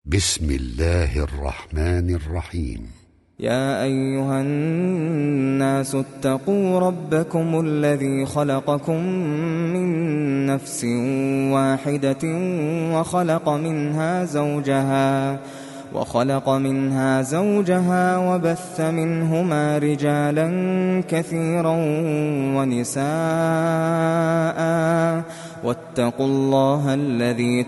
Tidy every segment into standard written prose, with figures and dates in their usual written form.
بسم الله الرحمن الرحيم. يا أيها الناس اتقوا ربكم الذي خلقكم من نفس واحدة وخلق منها زوجها وبث منهما رجالا كثيرا ونساء، واتقوا الله الذي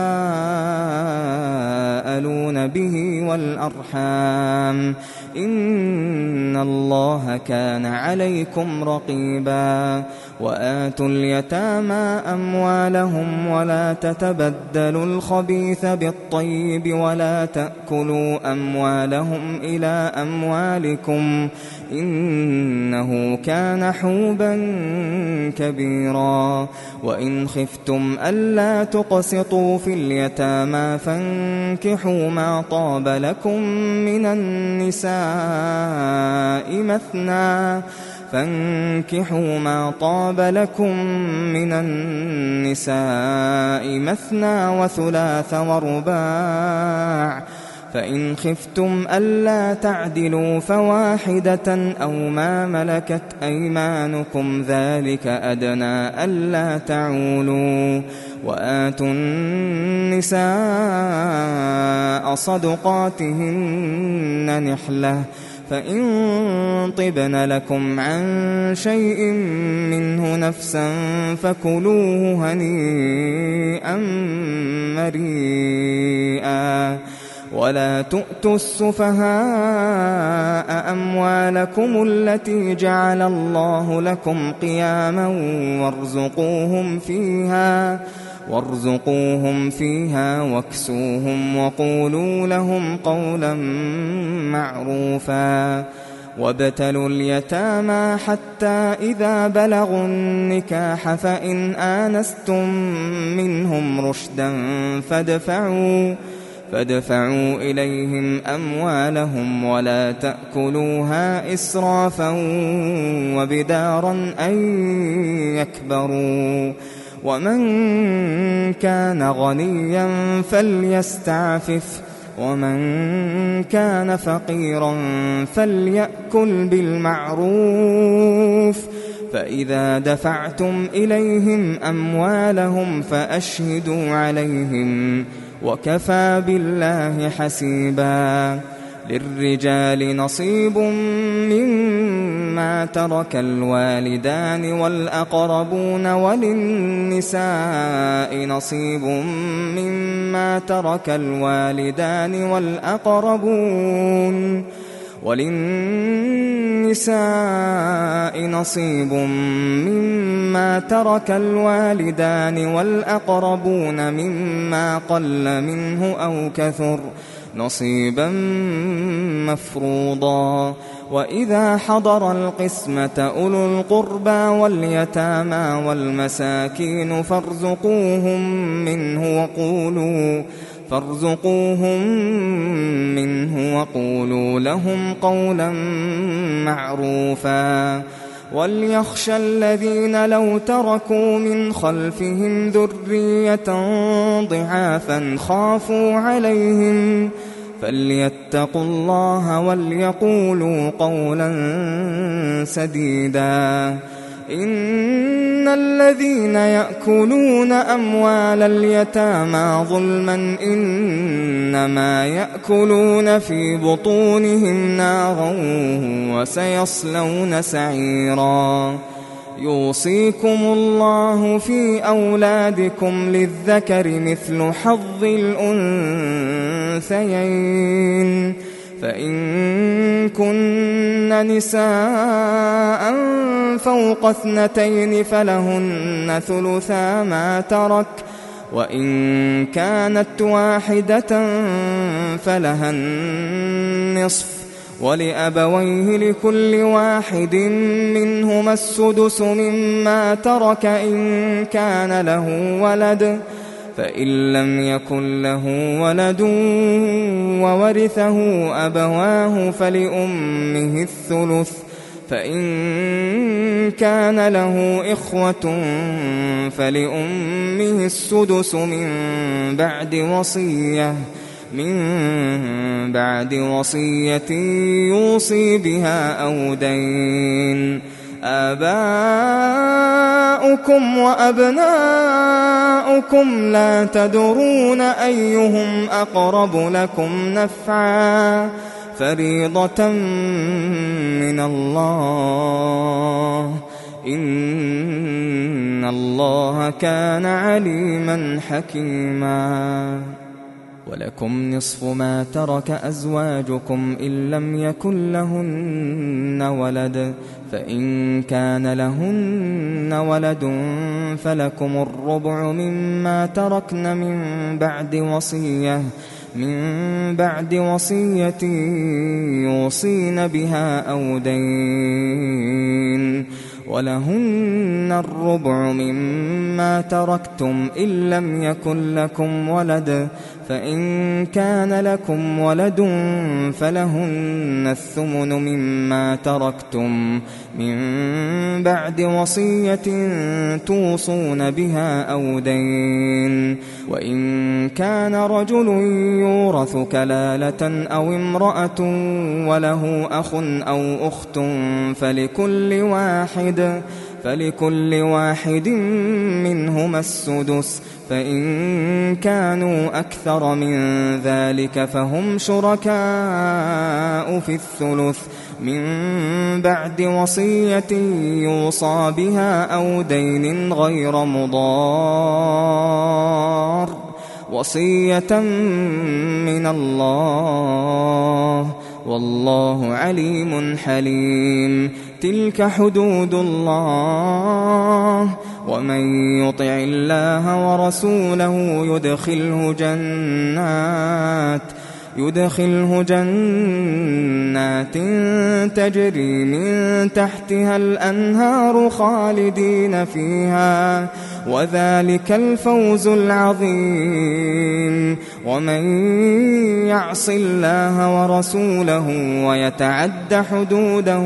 تساءلون به والأرحام، إن الله كان عليكم رقيبا. وآتوا اليتامى أموالهم ولا تتبدلوا الخبيث بالطيب ولا تأكلوا أموالهم إلى أموالكم، إنه كان حوبا كبيرا. وإن خفتم ألا تقسطوا في اليتامى فانكحوا ما طاب لكم من النساء مثنى وثلاث ورباع، فإن خفتم ألا تعدلوا فواحدة أو ما ملكت أيمانكم ذلك أدنى ألا تعولوا. وآتوا النساء صدقاتهن نحلة، فإن طبن لكم عن شيء منه نفسا فكلوه هنيئا مريئا. ولا تؤتوا السفهاء أموالكم التي جعل الله لكم قياما وارزقوهم فيها واكسوهم وقولوا لهم قولا معروفا. وابتلوا اليتامى حتى إذا بلغوا النكاح فإن آنستم منهم رشدا فادفعوا إليهم أموالهم ولا تأكلوها إسرافا وبدارا أن يكبروا. ومن كان غنيا فليستعفف، ومن كان فقيرا فليأكل بالمعروف. فإذا دفعتم إليهم أموالهم فأشهدوا عليهم، وكفى بالله حسيبا. للرجال نصيب مما ترك الوالدان والأقربون، وللنساء نصيب مما ترك الوالدان والأقربون مما قل منه أو كثر نصيبا مفروضا. وإذا حضر القسمة أولو القربى واليتامى والمساكين فارزقوهم منه وقولوا لهم قولا معروفا. وليخشى الذين لو تركوا من خلفهم ذرية ضعافا خافوا عليهم فليتقوا الله وليقولوا قولا سديدا. إن الذين يأكلون أموال اليتامى ظلما إنما يأكلون في بطونهم نارا وسيصلون سعيرا. يوصيكم الله في أولادكم للذكر مثل حظ الأنثيين، فإن كن نساء فوق 2 فلهن ثلثا ما ترك، وإن كانت واحدة فلها النصف، ولأبويه لكل واحد منهما السدس مما ترك إن كان له ولد، فإن لم يكن له ولد وورثه أبواه فلأمه الثلث، فإن كان له إخوة فلأمه السدس من بعد وصية من بعد وصية يوصي بها أو دين. آباؤكم وأبناؤكم لا تدرون أيهم أقرب لكم نفعا فريضة من الله إن الله كان عليما حكيما. ولكم نصف ما ترك أزواجكم إن لم يكن لهن ولد فإن كان لهن ولد فلكم الربع مما تركن من بعد وصية يوصين بها أو دين. ولهن الربع مما تركتم إن لم يكن لكم ولد فإن كان لكم ولد فلهن الثمن مما تركتم من بعد وصية توصون بها أو دين. وإن كان رجل يورث كلالة أو امرأة وله أخ أو أخت فلكل واحد منهما السدس فإن كانوا أكثر من ذلك فهم شركاء في الثلث من بعد وصية يوصى بها أو دين غير مضار وصية من الله والله عليم حليم. تلك حدود الله ومن يطع الله ورسوله يدخله جنات تجري من تحتها الأنهار خالدين فيها وذلك الفوز العظيم. ومن يعص الله ورسوله ويتعد حدوده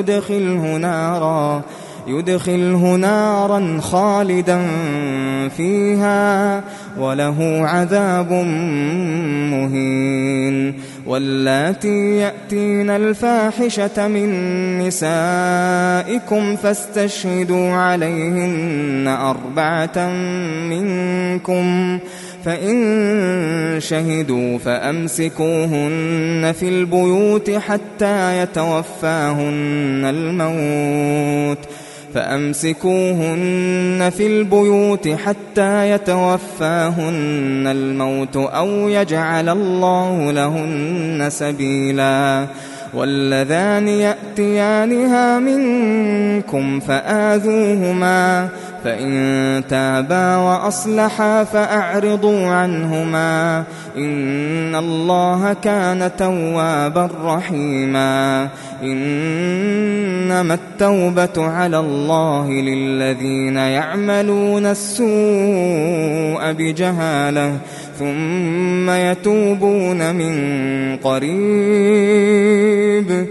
يدخله نارا خالدا فيها وله عذاب مهين. واللاتي يأتين الفاحشة من نسائكم فاستشهدوا عليهن 4 منكم فإن شهدوا فأمسكوهن في البيوت حتى يتوفاهن الموت أو يجعل الله لهن سبيلا. واللذان يأتيانها منكم فآذوهما فإن تابا وأصلحا فأعرضوا عنهما إن الله كان توابا رحيما. إنما التوبة على الله للذين يعملون السوء بجهالة ثم يتوبون من قريب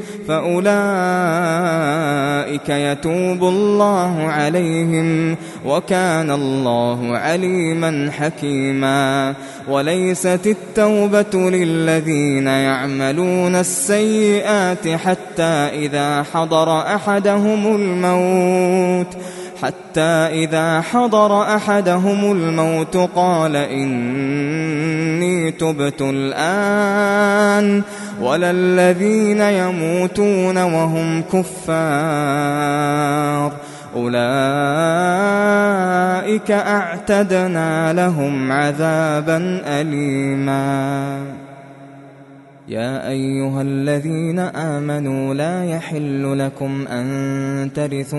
فأولئك يتوب الله عليهم وكان الله عليما حكيما. وليست التوبة للذين يعملون السيئات حتى إذا حضر أحدهم الموت قال إني تبت الآن ولا الذين يموتون وهم كفار أولئك أعتدنا لهم عذابا أليما. يا أيها الذين آمنوا لا يحل لكم أن ترثوا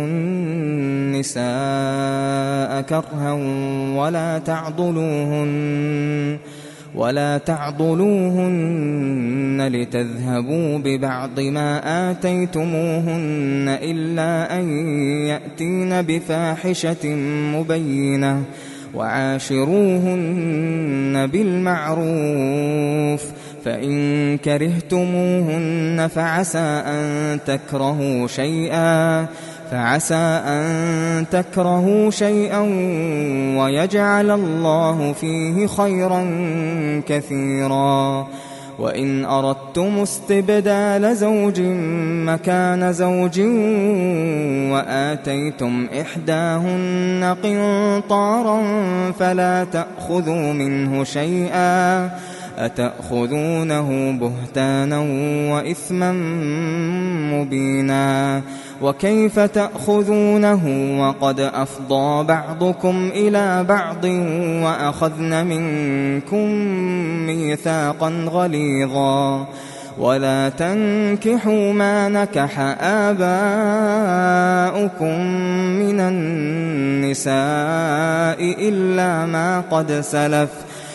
النساء كرها ولا تعضلوهن لتذهبوا ببعض ما آتيتموهن إلا أن يأتين بفاحشة مبينة وعاشروهن بالمعروف فإن كرهتموهن فعسى أن تكرهوا شيئا فعسى أن تكرهوا شيئا ويجعل الله فيه خيرا كثيرا. وإن أردتم استبدال زوج مكان زوج وآتيتم إحداهن قنطارا فلا تأخذوا منه شيئا أتأخذونه بهتانا وإثما مبينا. وكيف تأخذونه وقد أفضى بعضكم إلى بعض وأخذن منكم ميثاقا غليظا. ولا تنكحوا ما نكح آباؤكم من النساء إلا ما قد سلف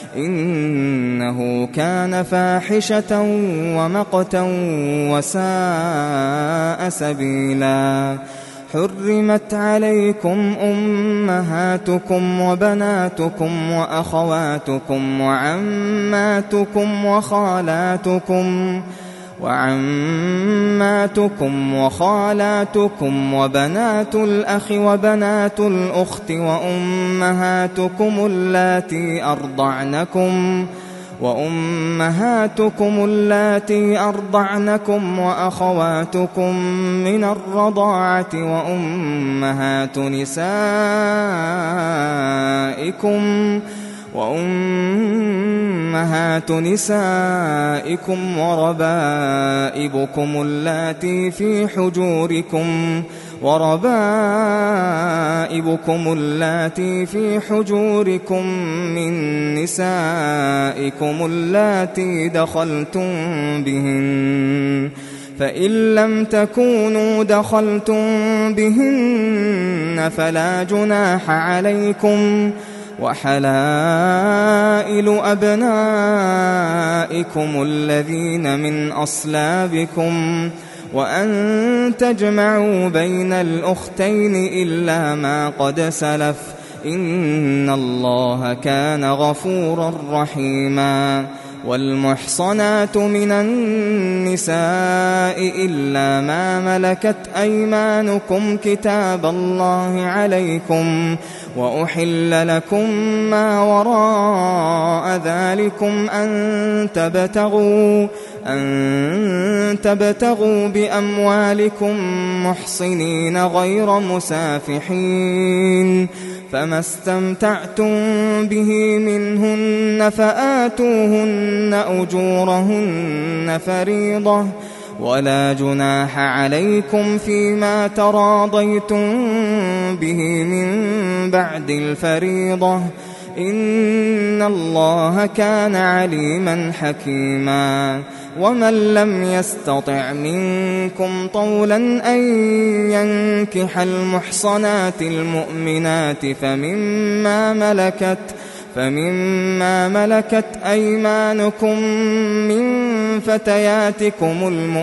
إنه كان فاحشة ومقتا وساء سبيلا. حرمت عليكم أمهاتكم وبناتكم وأخواتكم وعماتكم وخالاتكم وبنات الأخ وبنات الأخت وأمهاتكم اللاتي أرضعنكم وأخواتكم من الرضاعة وأمهات نسائكم وربائبكم اللاتي في حجوركم من نسائكم اللاتي دخلتم بهن. فإن لم تكونوا دخلتم بهن فلا جناح عليكم. وحلائل أبنائكم الذين من أصلابكم وأن تجمعوا بين الأختين إلا ما قد سلف إن الله كان غفورا رحيما. والمحصنات من النساء إلا ما ملكت أيمانكم كتاب الله عليكم وأحل لكم ما وراء ذلكم أن تبتغوا بأموالكم محصنين غير مسافحين. فما استمتعتم به منهن فآتوهن أجورهن فريضة ولا جناح عليكم فيما تراضيتم به من بعد الفريضة إن الله كان عليما حكيما. ومن لم يستطع منكم طولا أن ينكح المحصنات المؤمنات فمما ملكت أيمانكم من فتياتكم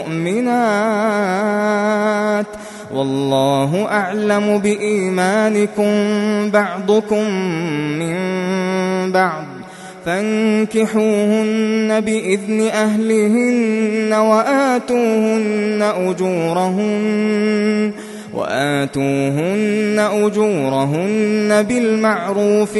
المؤمنات والله أعلم بإيمانكم بعضكم من بعض فانكحوهن بإذن أهلهن وآتوهن أجورهن بالمعروف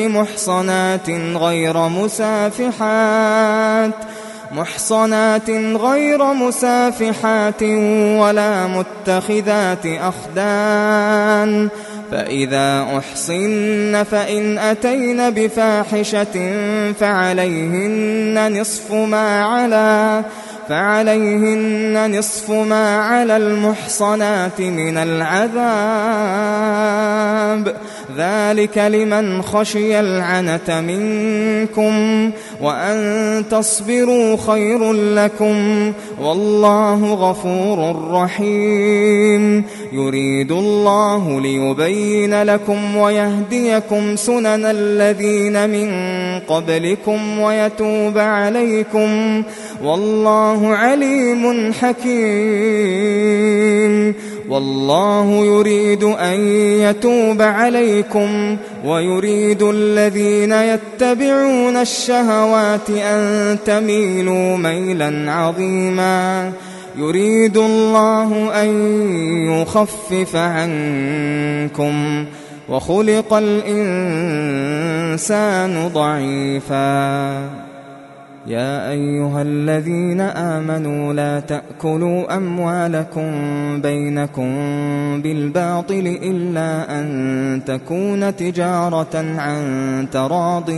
محصنات غير مسافحات ولا متخذات أخدان. فإذا أحصن فإن أتين بفاحشة فعليهن نصف ما على المحصنات من العذاب ذلك لمن خشي العنة منكم وأن تصبروا خير لكم والله غفور رحيم. يريد الله ليبين لكم ويهديكم سنن الذين من قبلكم ويتوب عليكم والله عليم حكيم. والله يريد أن يتوب عليكم ويريد الذين يتبعون الشهوات أن تميلوا ميلا عظيما. يريد الله أن يخفف عنكم وخلق الإنسان ضعيفا يا أيها الذين آمنوا لا تأكلوا أموالكم بينكم بالباطل إلا أن تكون تجارة عن تراض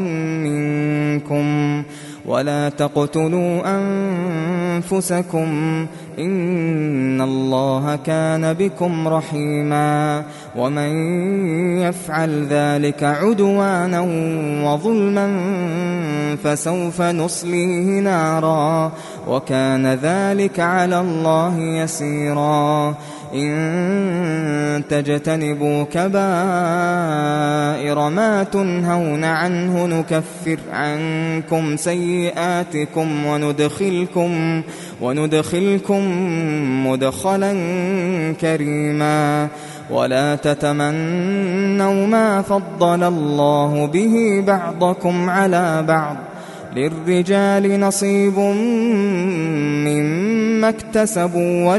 منكم ولا تقتلوا أنفسكم إن الله كان بكم رحيما ومن يفعل ذلك عدوانا وظلما فسوف نصليه نارا وكان ذلك على الله يسيرا إن تجتنبوا كبائر ما تنهون عنه نكفر عنكم سيئاتكم وندخلكم مدخلا كريما ولا تتمنوا ما فضل الله به بعضكم على بعض للرجال نصيب مما اكتسبوا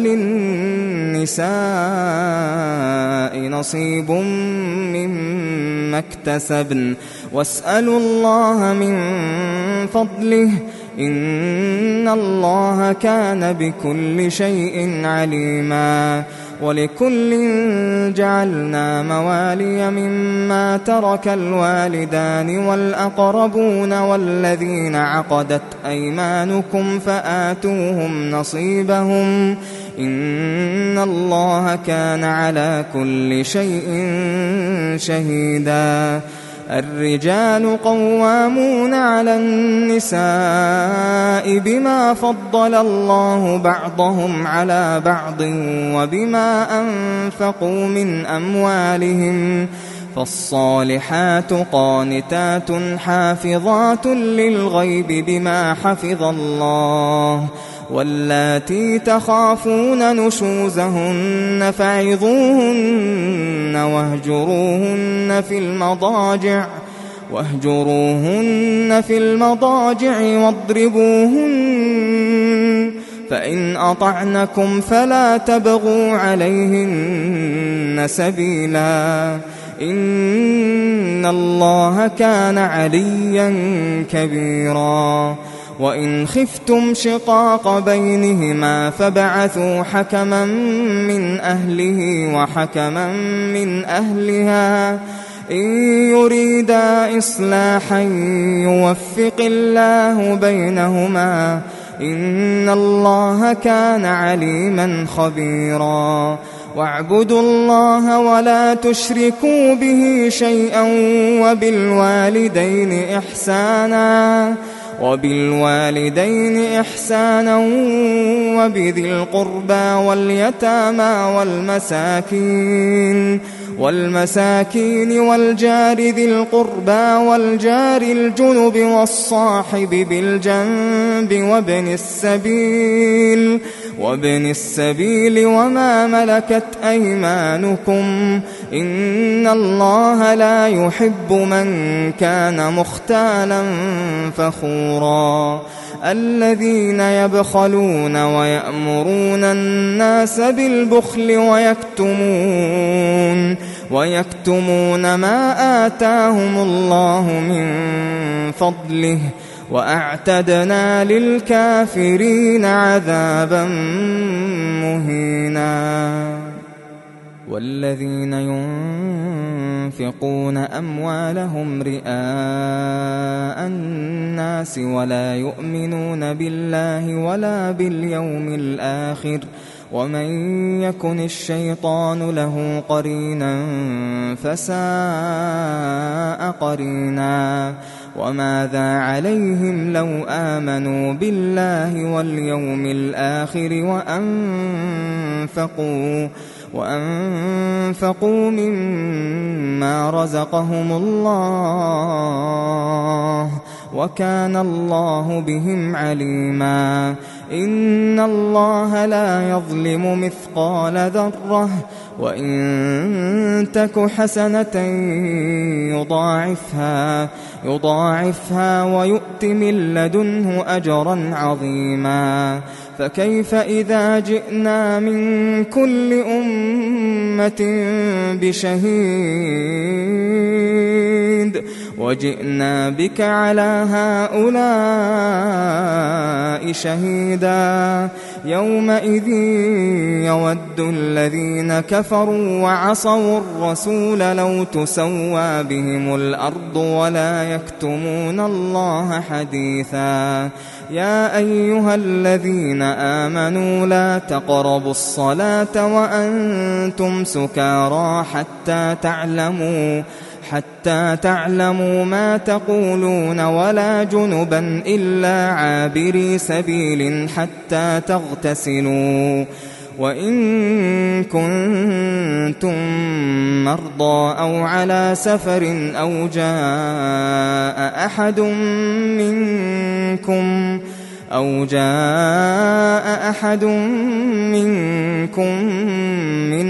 وللنساء نصيب مما اكتسبن واسألوا الله من فضله إن الله كان بكل شيء عليما ولكل جعلنا موالي مما ترك الوالدان والأقربون والذين عقدت أيمانكم فآتوهم نصيبهم إن الله كان على كل شيء شهيدا الرجال قوامون على النساء بما فضل الله بعضهم على بعض وبما أنفقوا من أموالهم فالصالحات قانتات حافظات للغيب بما حفظ الله واللاتي تخافون نشوزهن فعظوهن واهجروهن في المضاجع واضربوهن فإن أطعنكم فلا تبغوا عليهن سبيلا إن الله كان عليا كبيرا وإن خفتم شقاق بينهما فبعثوا حكما من أهله وحكما من أهلها إن يريدا إصلاحا يوفق الله بينهما إن الله كان عليما خبيرا واعبدوا الله ولا تشركوا به شيئا وبالوالدين إحسانا وبذي القربى واليتامى والمساكين والجار ذي القربى والجار الجنب والصاحب بالجنب وابن السبيل وما ملكت أيمانكم إن الله لا يحب من كان مختالا فخورا الذين يبخلون ويأمرون الناس بالبخل ويكتمون ما آتاهم الله من فضله وأعتدنا للكافرين عذابا مهينا والذين ينفقون أموالهم رئاء الناس ولا يؤمنون بالله ولا باليوم الآخر ومن يكن الشيطان له قرينا فساء قرينا وماذا عليهم لو آمنوا بالله واليوم الآخر وأنفقوا مما رزقهم الله وكان الله بهم عليما إن الله لا يظلم مثقال ذرة وإن تك حسنة يضاعفها ويؤت من لدنه أجرا عظيما فكيف إذا جئنا من كل أمة بشهيد وجئنا بك على هؤلاء شهيدا يومئذ يود الذين كفروا وعصوا الرسول لو تسوى بهم الأرض ولا يكتمون الله حديثا يا أيها الذين آمنوا لا تقربوا الصلاة وأنتم سكارى حتى تعلموا ما تقولون ولا جنبا إلا عابري سبيل حتى تغتسلوا وإن كنتم مرضى أو على سفر أو جاء أحد منكم من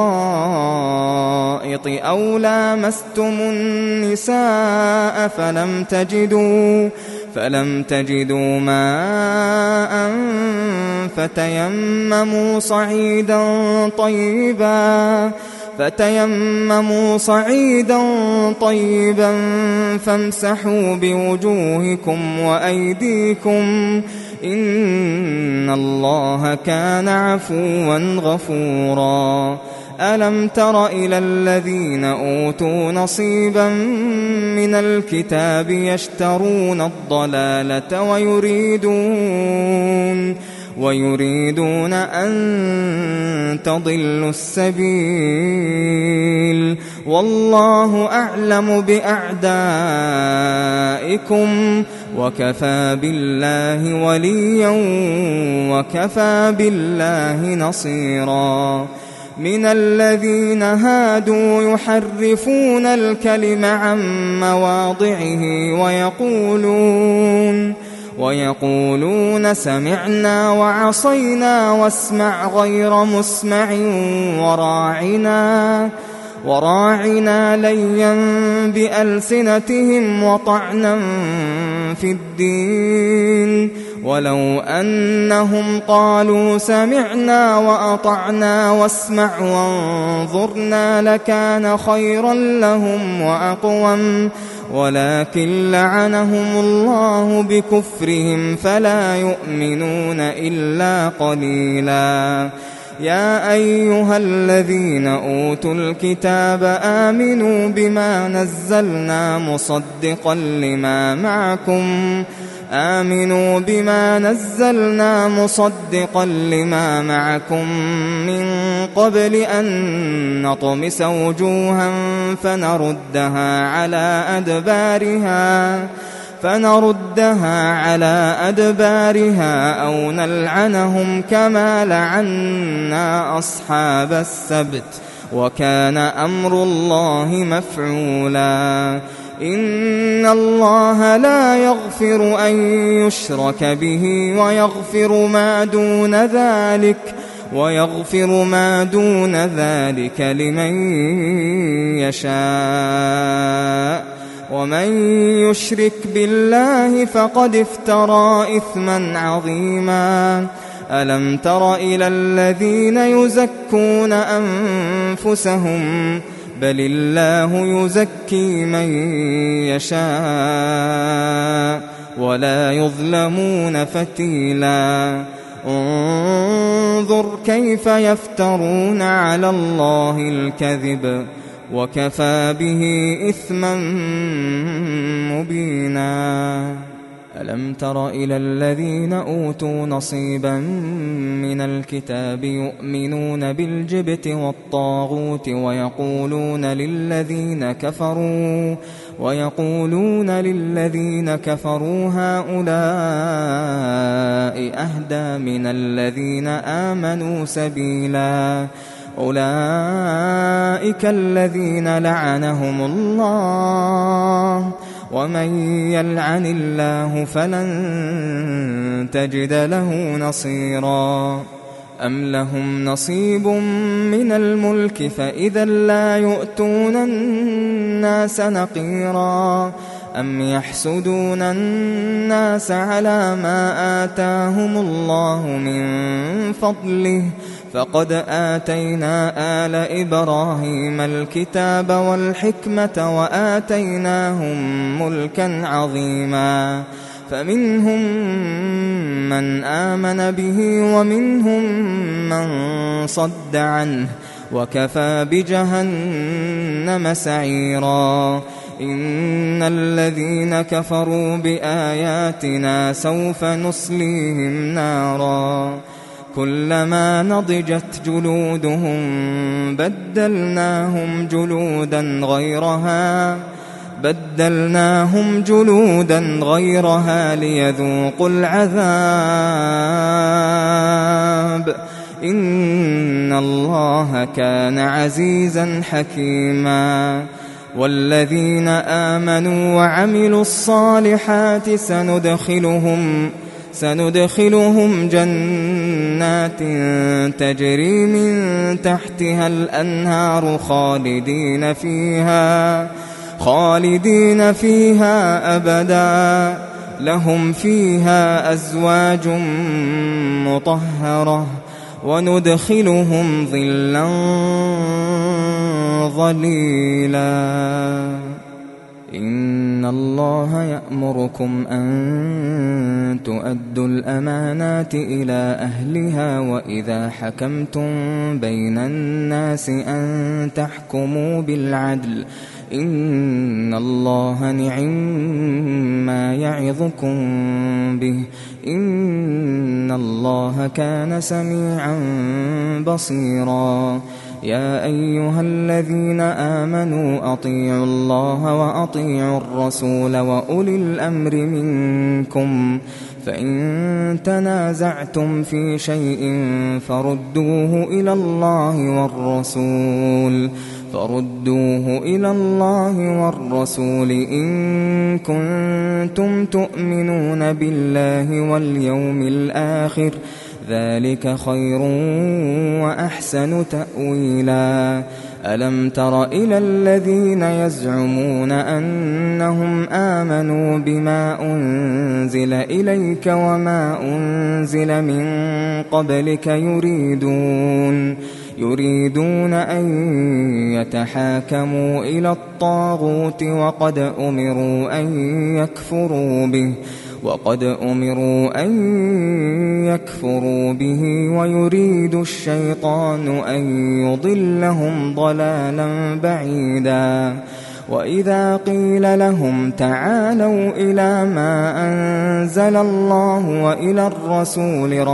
الغائط أو لامستم النساء فلم تجدوا ماء فتيمموا صعيدا طيبا فامسحوا بوجوهكم وأيديكم إن الله كان عفوا غفورا ألم تر إلى الذين أوتوا نصيبا من الكتاب يشترون الضلالة ويريدون أن تضلوا السبيل والله أعلم بأعدائكم وكفى بالله وليا وكفى بالله نصيرا من الذين هادوا يحرفون الكلم عن مواضعه ويقولون سمعنا وعصينا واسمع غير مسمع وراعنا ليا بألسنتهم وطعنا في الدين ولو أنهم قالوا سمعنا وأطعنا واسمع وانظرنا لكان خيرا لهم وأقوم ولكن لعنهم الله بكفرهم فلا يؤمنون إلا قليلا يا أيها الذين أوتوا الكتاب آمنوا بما نزلنا مصدقا لما معكم من قبل أن نطمس وجوها فنردها على أدبارها أو نلعنهم كما لعنا أصحاب السبت وكان أمر الله مفعولا إن الله لا يغفر أن يشرك به ويغفر ما دون ذلك لمن يشاء ومن يشرك بالله فقد افترى إثما عظيما ألم تر إلى الذين يزكون أنفسهم بل الله يزكي من يشاء ولا يظلمون فتيلا انظر كيف يفترون على الله الكذب وكفى به إثما مبينا ألم تر إلى الذين أوتوا نصيبا من الكتاب يؤمنون بالجبت والطاغوت ويقولون للذين كفروا هؤلاء أهدى من الذين آمنوا سبيلا أولئك الذين لعنهم الله ومن يلعن الله فلن تجد له نصيرا أم لهم نصيب من الملك فإذا لا يؤتون الناس نقيرا أم يحسدون الناس على ما آتاهم الله من فضله فقد آتينا آل إبراهيم الكتاب والحكمة وآتيناهم ملكا عظيما فمنهم من آمن به ومنهم من صد عنه وكفى بجهنم سعيرا إن الذين كفروا بآياتنا سوف نصليهم نارا كلما نضجت جلودهم بدلناهم جلودا غيرها ليذوقوا العذاب إن الله كان عزيزا حكيما والذين آمنوا وعملوا الصالحات سندخلهم جنات تجري من تحتها الأنهار خالدين فيها أبدا لهم فيها أزواج مطهرة وندخلهم ظلا ظليلا إن الله يأمركم أن تؤدوا الأمانات إلى أهلها وإذا حكمتم بين الناس أن تحكموا بالعدل إن الله نعم يعظكم به إن الله كان سميعا بصيرا يا أيها الذين آمنوا أطيعوا الله وأطيعوا الرسول وأولي الأمر منكم فإن تنازعتم في شيء فردوه إلى الله والرسول إن كنتم تؤمنون بالله واليوم الآخر ذلك خير وأحسن تأويلا ألم تر إلى الذين يزعمون أنهم آمنوا بما أنزل إليك وما أنزل من قبلك يريدون أن يتحاكموا إلى الطاغوت وقد أمروا أن يكفروا به ويريد الشيطان أن يضلهم ضلالا بعيدا وإذا قيل لهم تعالوا إلى ما أنزل الله وإلى الرسول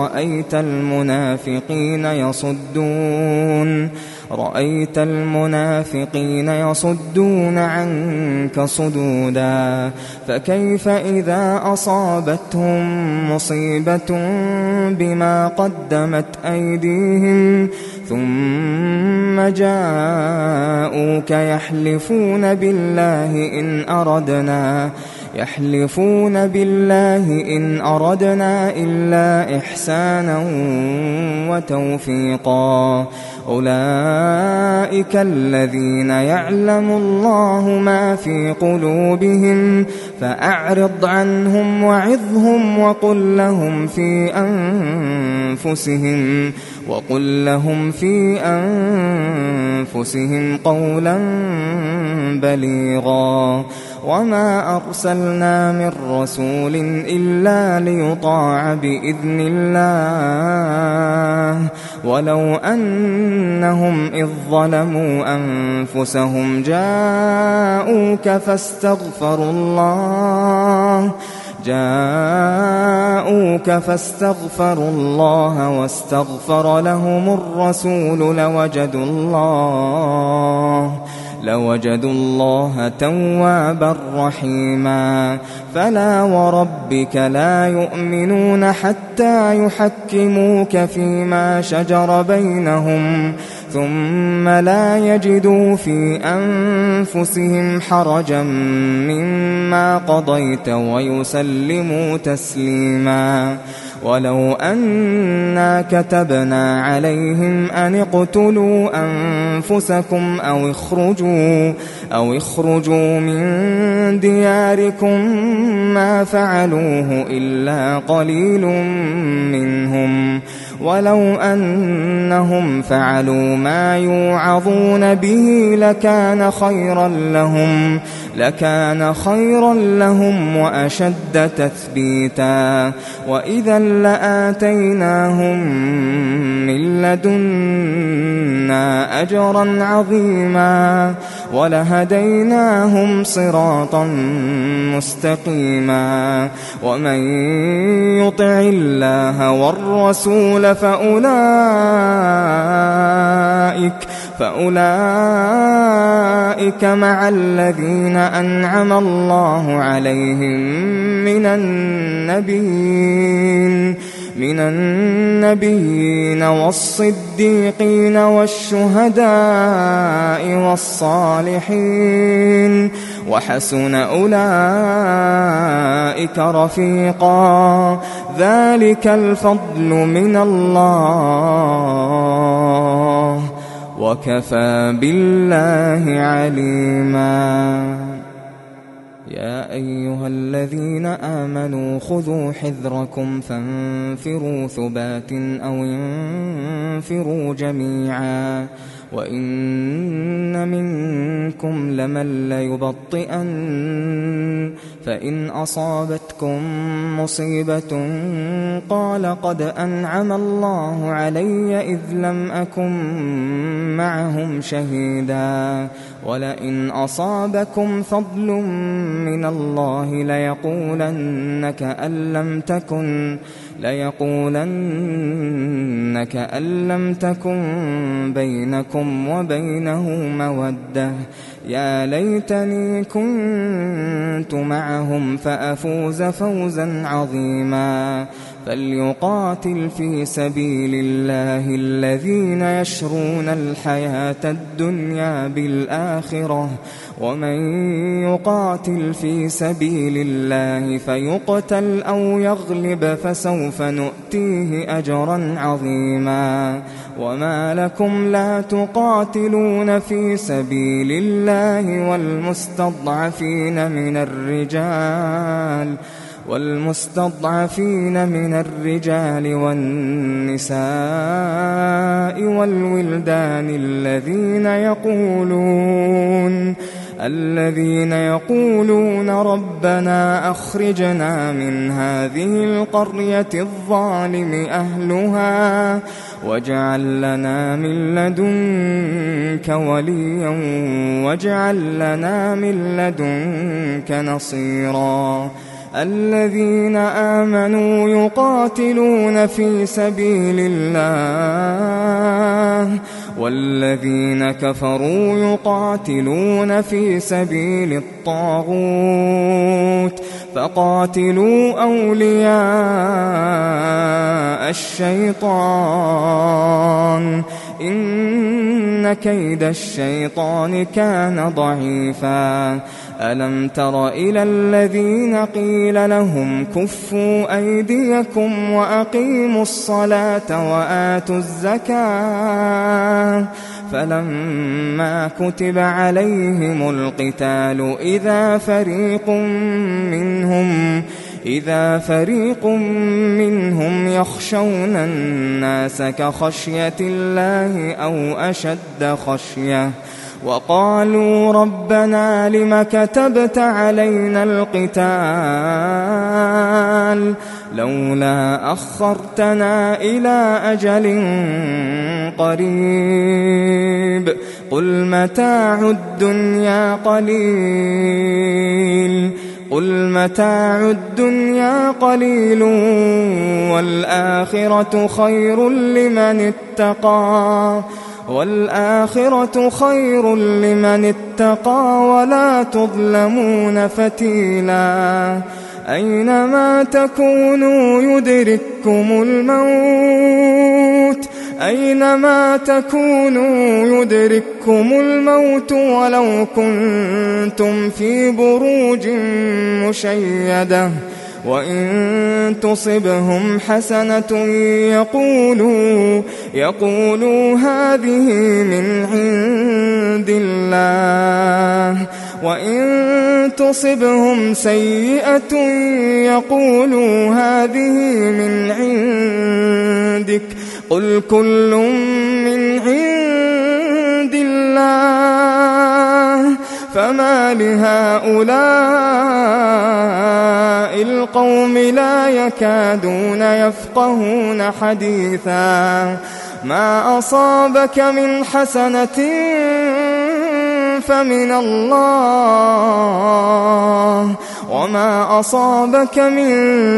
رأيت المنافقين يصدون عنك صدودا فكيف إذا أصابتهم مصيبة بما قدمت أيديهم ثم جاءوك يحلفون بالله إن أردنا إلا إحسانا وتوفيقا أولئك الذين يعلم الله ما في قلوبهم فأعرض عنهم وعظهم وقل لهم في أنفسهم قولا بليغا وما أرسلنا من رسول إلا ليطاع بإذن الله ولو أنهم إذ ظلموا أنفسهم جاءوك فاستغفروا الله واستغفر لهم الرسول لوجدوا الله توابا رحيما. فلا وربك لا يؤمنون حتى يحكموك فيما شجر بينهم ثم لا يجدوا في أنفسهم حرجا مما قضيت ويسلموا تسليما. ولو أنا كتبنا عليهم أن اقتلوا أنفسكم أو اخرجوا من دياركم ما فعلوه إلا قليل منهم. ولو أنهم فعلوا ما يوعظون به لكان خيرا لهم وأشد تثبيتا. وإذا لآتيناهم من لدنا أجرا عظيما ولهديناهم صراطا مستقيما. ومن يطع الله والرسول فأولئك مع الذين أنعم الله عليهم من النبيين والصديقين والشهداء والصالحين وحسن أولئك رفيقا. ذلك الفضل من الله وكفى بالله عليما. يا أيها الذين آمنوا خذوا حذركم فانفروا ثبات أو انفروا جميعا. وإن منكم لمن ليبطئن فإن أصابتكم مصيبة قال قد أنعم الله علي إذ لم أكن معهم شهيدا. ولئن أصابكم فضل من الله ليقولن كأن لم تكن بينكم وبينه مودة يا ليتني كنت معهم فأفوز فوزا عظيما. فليقاتل في سبيل الله الذين يشرون الحياة الدنيا بالآخرة ومن يقاتل في سبيل الله فيقتل أو يغلب فسوف نؤتيه أجرا عظيما. وما لكم لا تقاتلون في سبيل الله والمستضعفين من الرجال والنساء والولدان الذين يقولون ربنا أخرجنا من هذه القرية الظالم أهلها واجعل لنا من لدنك وليا واجعل لنا من لدنك نصيرا. الذين آمنوا يقاتلون في سبيل الله والذين كفروا يقاتلون في سبيل الطاغوت فقاتلوا أولياء الشيطان إن كيد الشيطان كان ضعيفا. ألم تر إلى الذين قيل لهم كفوا أيديكم وأقيموا الصلاة وآتوا الزكاة فلما كتب عليهم القتال إذا فريق منهم يخشون الناس كخشية الله أو أشد خشية وقالوا ربنا لم كتبت علينا القتال لولا أخرتنا إلى أجل قريب قل متاع الدنيا قليل والآخرة خير لمن اتقى والآخرة خير لمن اتقى ولا تظلمون فتيلا أينما تكونوا يدرككم الموت ولو كنتم في بروج مشيدة وإن تصبهم حسنة يقولوا هذه من عند الله وإن تصبهم سيئة يقولوا هذه من عندك قل كل من عند الله فما لهؤلاء القوم لا يكادون يفقهون حديثا ما أصابك من حسنة فمن الله وما أصابك من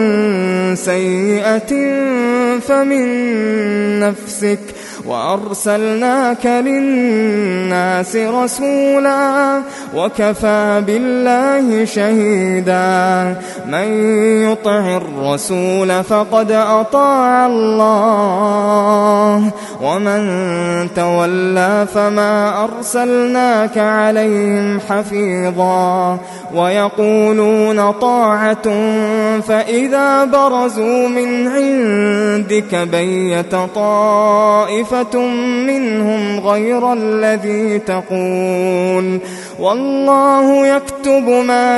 سيئة فمن نفسك وأرسلناك للناس رسولا وكفى بالله شهيدا من يطع الرسول فقد أطاع الله ومن تولى فما أرسلناك عليهم حفيظا ويقولون طاعة فإذا برزوا من عندك بيت طائفة منهم غير الذي تقول والله يكتب ما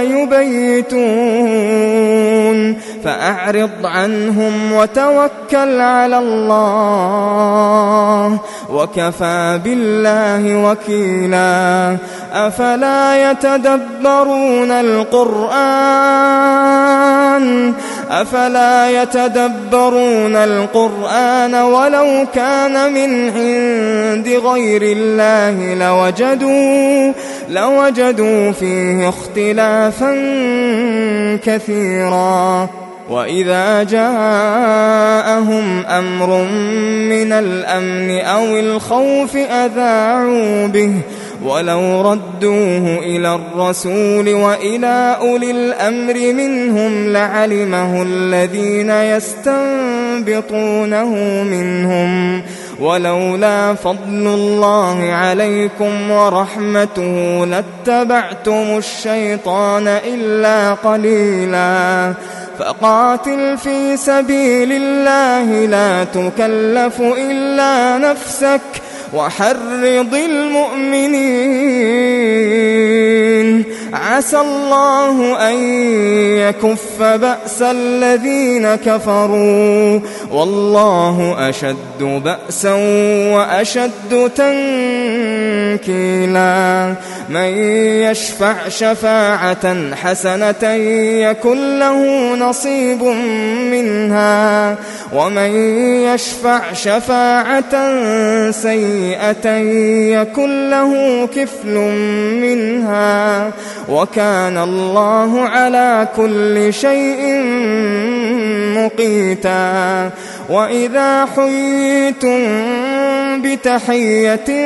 يبيتون فأعرض عنهم وتوكل على الله وكفى بالله وكيلا أفلا يتدبرون القرآن ولو كان من عند غير الله لوجدوا فيه اختلافا كثيرا وإذا جاءهم أمر من الأمن أو الخوف أذاعوا به ولو ردوه إلى الرسول وإلى أولي الأمر منهم لعلمه الذين يستنبطونه منهم ولولا فضل الله عليكم ورحمته لاتبعتم الشيطان إلا قليلا فقاتل في سبيل الله لا تكلف إلا نفسك وحرض المؤمنين عسى الله أن يكف بأس الذين كفروا والله أشد بأسا وأشد تنكيلا من يشفع شفاعة حسنة يكن له نصيب منها ومن يشفع شفاعة سيئة يكن له كفل منها وكان الله على كل شيء مقيتا وإذا حييتم بتحية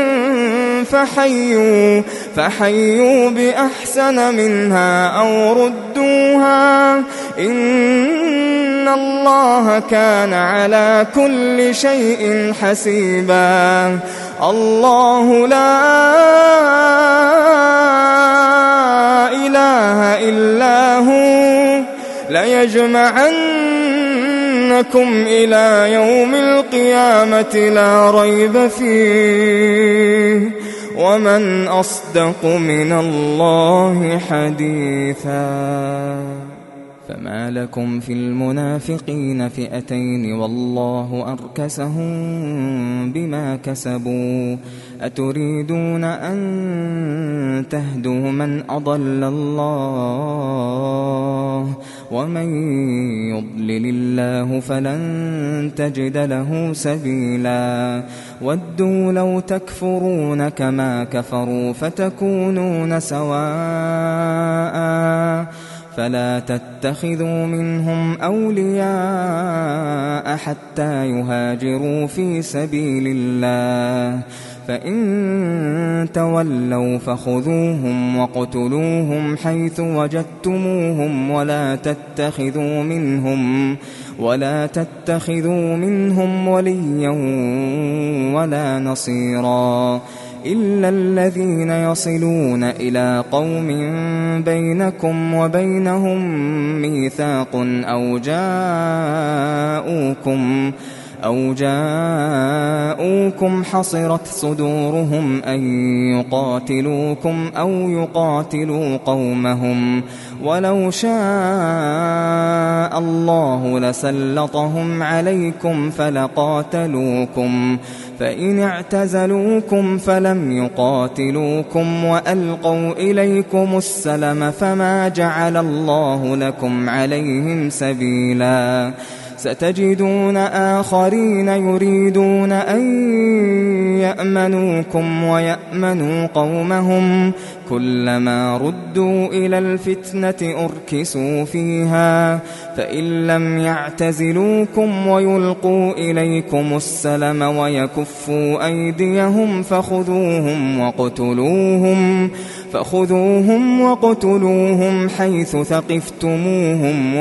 فحيوا بأحسن منها أو ردوها إن الله كان على كل شيء حسيبا الله لا إله إلا هو ليجمعنكم إلى يوم القيامة لا ريب فيه ومن أصدق من الله حديثا فما لكم في المنافقين فئتين والله أركسهم بما كسبوا أتريدون أن تهدوا من أضل الله ومن يضلل الله فلن تجد له سبيلا ودوا لو تكفرون كما كفروا فتكونون سواء فلا تتخذوا منهم أولياء حتى يهاجروا في سبيل الله، فإن تولوا فخذوهم وقتلوهم حيث وجدتموهم ولا تتخذوا منهم وليا ولا نصيرا إلا الذين يصلون إلى قوم بينكم وبينهم ميثاق أو جاءوكم حصرت صدورهم أن يقاتلوكم أو يقاتلوا قومهم، ولو شاء الله لسلطهم عليكم فلقاتلوكم، فإن اعتزلوكم فلم يقاتلوكم وألقوا إليكم السلم فما جعل الله لكم عليهم سبيلا. ستجدون آخرين يريدون أن يأمنوكم ويأمنوا قومهم، كلما ردوا إلى الفتنة أركسوا فيها، فإن لم يعتزلوكم ويلقوا إليكم السلم ويكفوا أيديهم فخذوهم وقتلوهم حيث ثقفتموهم،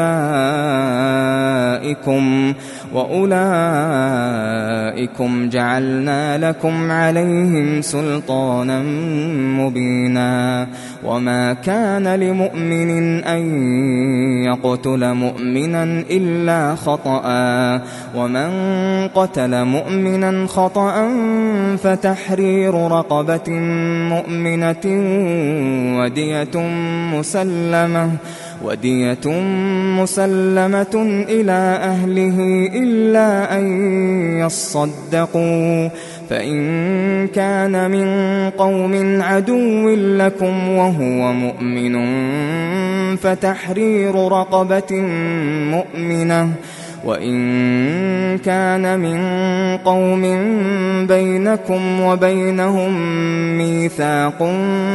وأولئكم جعلنا لكم عليهم سلطانا مبينا. وما كان لمؤمن أن يقتل مؤمنا إلا خطأ، ومن قتل مؤمنا خطأ فتحرير رقبة مؤمنة ودية مسلمة إلى أهله إلا أن يصدقوا، فإن كان من قوم عدو لكم وهو مؤمن فتحرير رقبة مؤمنة، وإن كان من قوم بينكم وبينهم ميثاق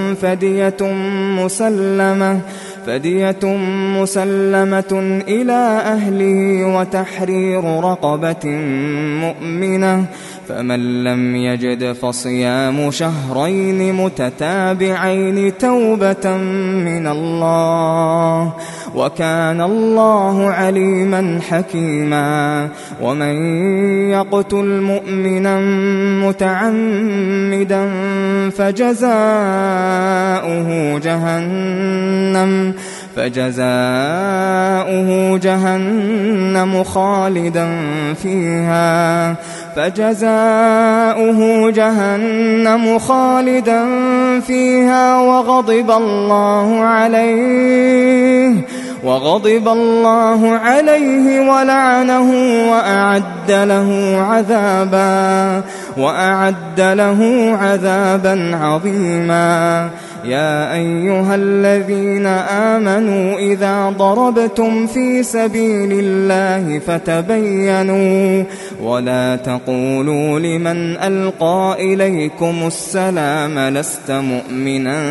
فدية مسلمة إلى أهله وتحرير رقبة مؤمنة، فمن لم يجد فصيام شهرين متتابعين توبة من الله، وكان الله عليما حكيما. ومن يقتل مؤمنا متعمدا فجزاؤه جهنم خالدا فيها وغضب الله عليه ولعنه وأعد له عذابا عظيما. يا أيها الذين آمنوا إذا ضربتم في سبيل الله فتبينوا ولا تقولوا لمن ألقى إليكم السلام لست مؤمنا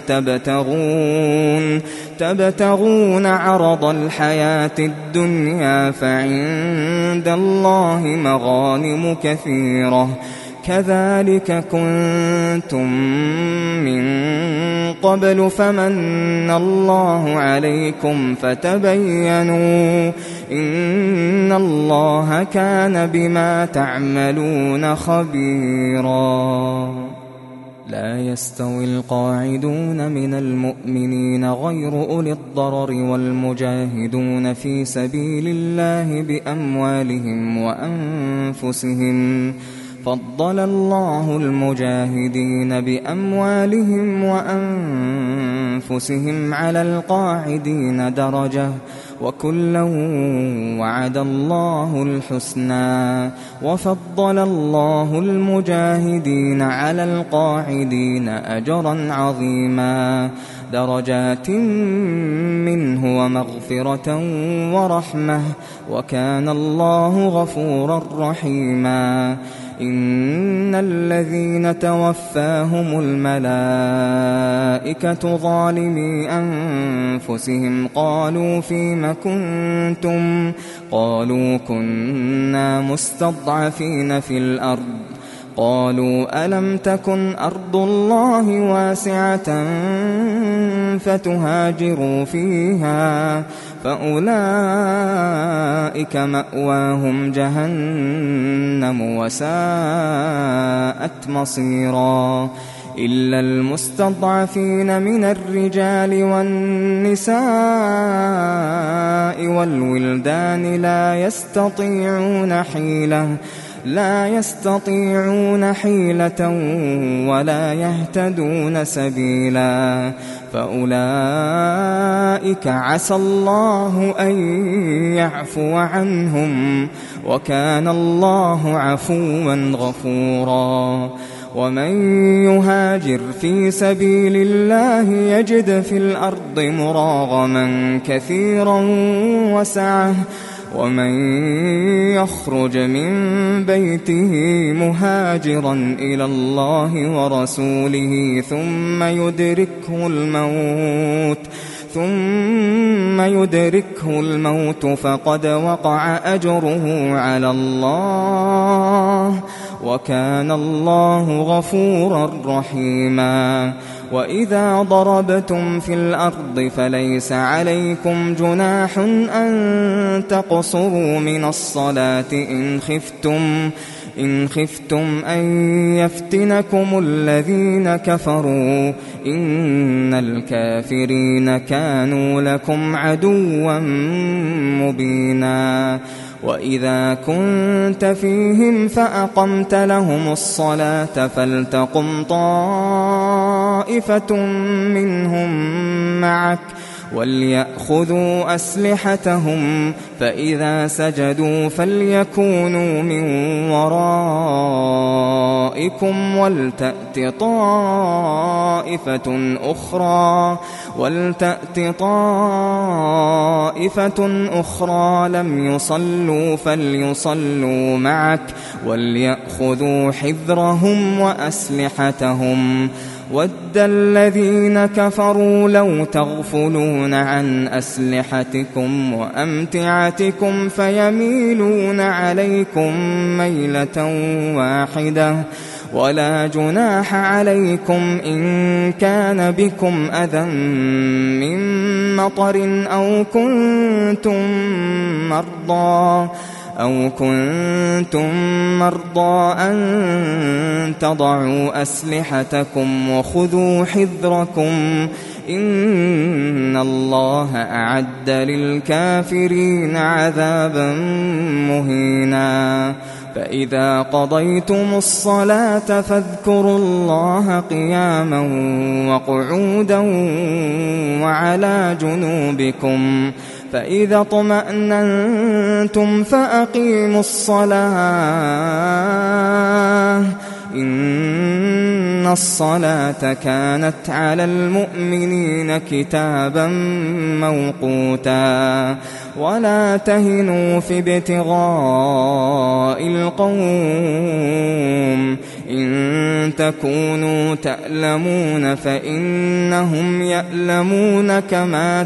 تبتغون عرض الحياة الدنيا فعند الله مغانم كثيرة كذلك كنتم من قبل فمن الله عليكم فتبينوا إن الله كان بما تعملون خبيرا. لا يستوي القاعدون من المؤمنين غير أولي الضرر والمجاهدون في سبيل الله بأموالهم وأنفسهم، فضل الله المجاهدين بأموالهم وأنفسهم على القاعدين درجة، وكلا وعد الله الحسنى، وفضل الله المجاهدين على القاعدين أجرا عظيما. درجات منه ومغفرة ورحمة وكان الله غفورا رحيما إن الذين توفاهم الملائكة ظالمي أنفسهم قالوا فيم كنتم قالوا كنا مستضعفين في الأرض قالوا ألم تكن أرض الله واسعة فتهاجروا فيها فأولئك مأواهم جهنم وساءت مصيرا إلا المستضعفين من الرجال والنساء والولدان لا يستطيعون حيلة ولا يهتدون سبيلا فأولئك عسى الله أن يعفو عنهم وكان الله عفوا غفورا ومن يهاجر في سبيل الله يجد في الأرض مراغما كثيرا وسعة ومن يخرج من بيته مهاجرا إلى الله ورسوله ثم يدركه الموت فقد وقع أجره على الله وكان الله غفورا رحيما وإذا ضربتم في الأرض فليس عليكم جناح أن تقصروا من الصلاة إن خفتم أن يفتنكم الذين كفروا إن الكافرين كانوا لكم عدوا مبينا وإذا كنت فيهم فأقمت لهم الصلاة فلتقم طائفة منهم معك وليأخذوا أسلحتهم فإذا سجدوا فليكونوا من ورائكم ولتأت طائفة أخرى لم يصلوا فليصلوا معك وليأخذوا حذرهم وأسلحتهم ود الذين كفروا لو تغفلون عن أسلحتكم وأمتعتكم فيميلون عليكم ميلة واحدة ولا جناح عليكم إن كان بكم أذى من مطر أو كنتم مرضى أن تضعوا أسلحتكم وخذوا حذركم إن الله أعد للكافرين عذابا مهينا فإذا قضيتم الصلاة فاذكروا الله قياما وقعودا وعلى جنوبكم فإذا اطمأننتم فأقيموا الصلاة إن الصلاة كانت على المؤمنين كتابا موقوتا ولا تهنوا في ابتغاء القوم إن تكونوا تألمون فإنهم يألمون كما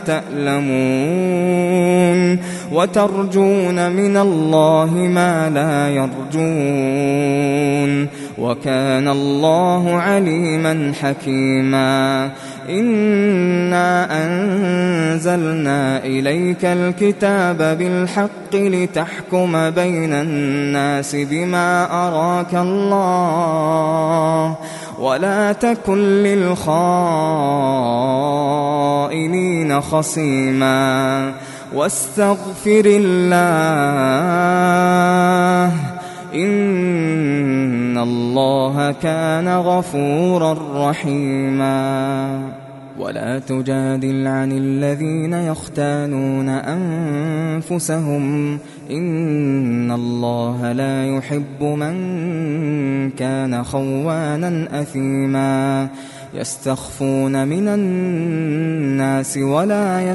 تألمون وترجون من الله ما لا يرجون وكان الله عليما حكيما إنا أنزلنا إليك الكتاب بالحق لتحكم بين الناس بما أراك الله ولا تكن للخائنين خصيما واستغفر الله إن الله كان غفورا رحيما ولا تجادل عن الذين يختانون أنفسهم إن الله لا يحب من كان خوانا أثيما يستخفون من الناس ولا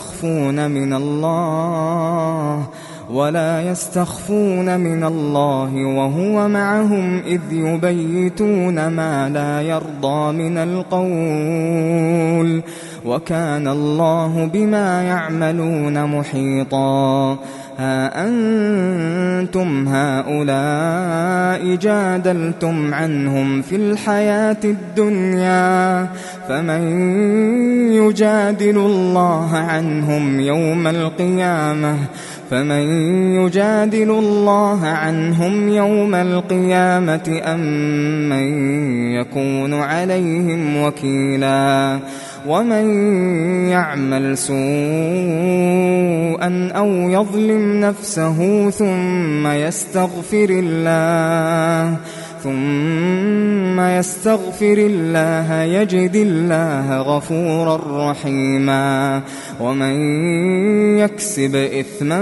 يستخفون من الله وهو معهم إذ يبيتون ما لا يرضى من القول وكان الله بما يعملون محيطا. ها أنتم هؤلاء جادلتم عنهم في الحياة الدنيا فمن يجادل الله عنهم يوم القيامة أم من يكون عليهم وكيلا. ومن يعمل سوءا أو يظلم نفسه ثم يستغفر الله يجد الله غفورا رحيما. ومن يكسب إثما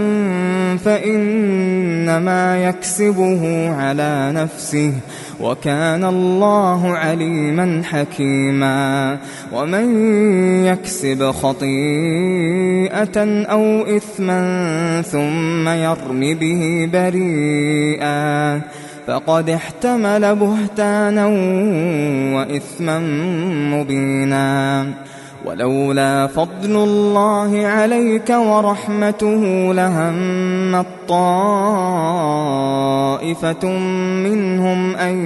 فإنما يكسبه على نفسه وكان الله عليما حكيما. ومن يكسب خطيئة أو إثما ثم يرم به بريئا فقد احتمل بهتانا وإثما مبينا. ولولا فضل الله عليك ورحمته لهمت طائفة منهم أن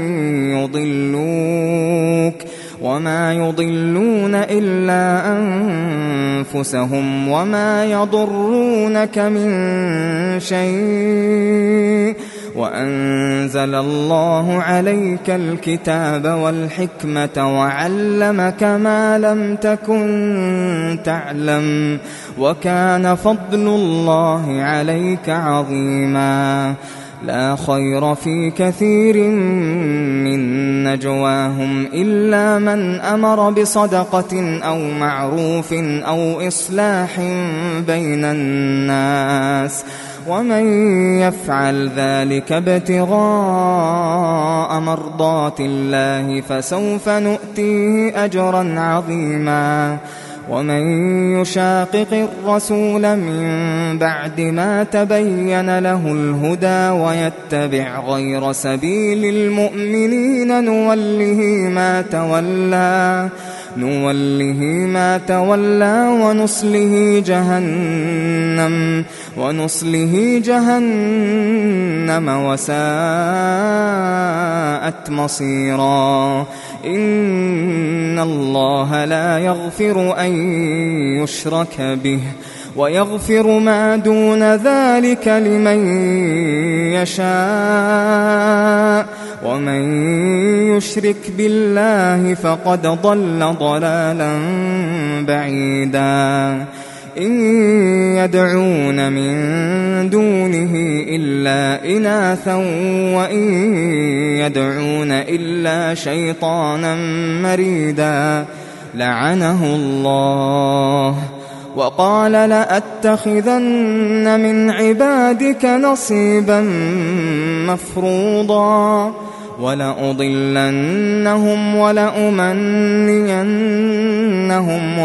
يضلوك وما يضلون إلا أنفسهم وما يضرونك من شيء وأنزل الله عليك الكتاب والحكمة وعلمك ما لم تكن تعلم وكان فضل الله عليك عظيما. لا خير في كثير من نجواهم إلا من أمر بصدقة أو معروف أو إصلاح بين الناس ومن يفعل ذلك ابتغاء مرضات الله فسوف نؤتيه أجرا عظيما. ومن يشاقق الرسول من بعد ما تبين له الهدى ويتبع غير سبيل المؤمنين نوله ما تولى ونصله جهنم وساءت مصيرا. إن الله لا يغفر أن يشرك به ويغفر ما دون ذلك لمن يشاء ومن يشرك بالله فقد ضل ضلالا بعيدا. إن يدعون من دونه إلا إناثا وإن يدعون إلا شيطانا مريدا لعنه الله وقال لأتخذن من عبادك نصيبا مفروضا ولأضلنهم ولأمنينهم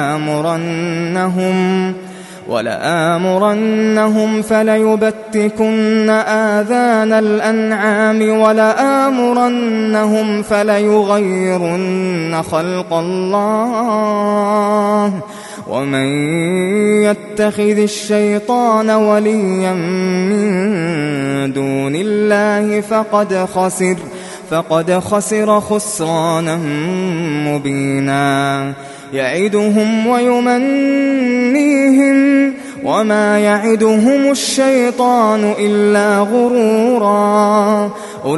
ولآمرنهم فليبتكن آذان الأنعام ولآمرنهم فليغيرن خلق الله ومن يتخذ الشيطان وليا من دون الله فقد خسر خسرانا مبينا. يعدهم ويمنيهم وما يعدهم الشيطان إلا غرورا.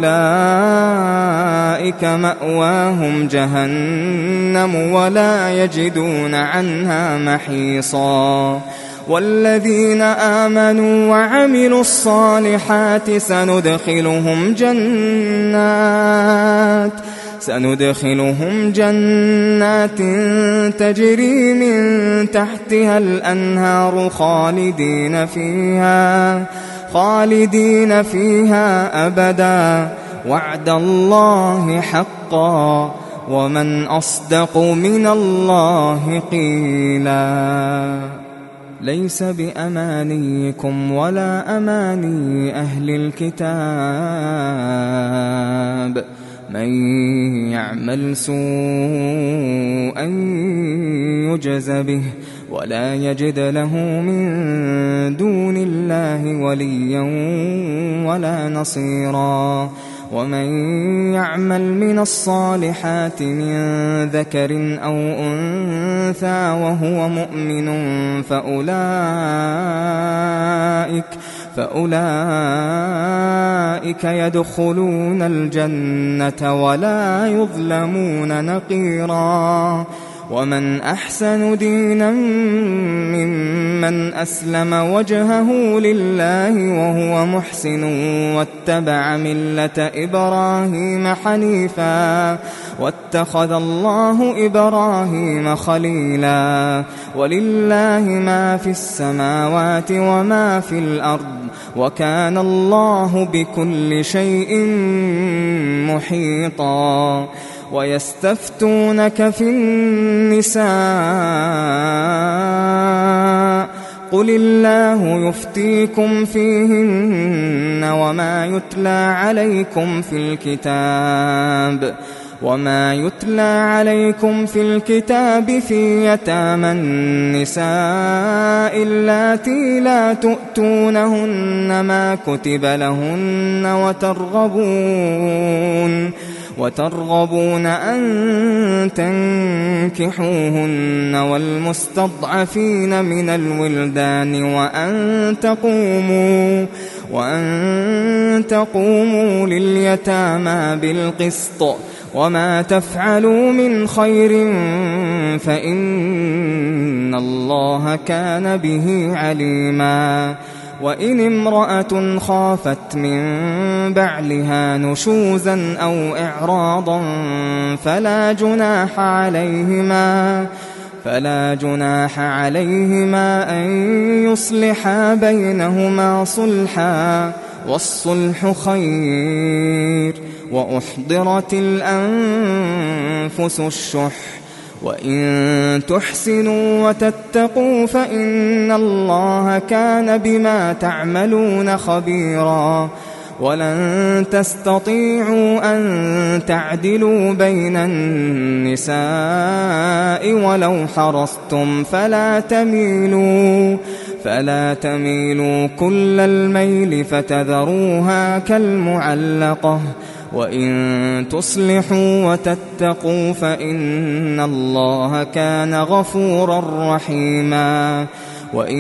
أولئك مأواهم جهنم ولا يجدون عنها محيصا. والذين آمنوا وعملوا الصالحات سندخلهم جنات تجري من تحتها الأنهار خالدين فيها أبدا وعد الله حقا ومن أصدق من الله قيلا ليس بأمانيكم ولا أماني أهل الكتاب من يعمل سوءا يجز به ولا يجد له من دون الله وليا ولا نصيرا ومن يعمل من الصالحات من ذكر أو أنثى وهو مؤمن فأولئك يدخلون الجنة ولا يظلمون نقيرا ومن أحسن دينا ممن أسلم وجهه لله وهو محسن واتبع ملة إبراهيم حنيفا واتخذ الله إبراهيم خليلا ولله ما في السماوات وما في الأرض وكان الله بكل شيء محيطا ويستفتونك في النساء قل الله يفتيكم فيهن وما يتلى عليكم في الكتاب في يتامى النساء اللاتي لا تؤتونهن ما كتب لهن وترغبون أن تنكحوهن والمستضعفين من الولدان وأن تقوموا لليتامى بالقسط وما تفعلوا من خير فإن الله كان به عليما وإن امرأة خافت من بعلها نشوزا أو إعراضا فلا جناح عليهما أن يصلحا بينهما صلحا والصلح خير وأحضرت الأنفس الشح وإن تحسنوا وتتقوا فإن الله كان بما تعملون خبيرا ولن تستطيعوا أن تعدلوا بين النساء ولو حرصتم فلا تميلوا كل الميل فتذروها كالمعلقة وإن تصلحوا وتتقوا فإن الله كان غفورا رحيما وإن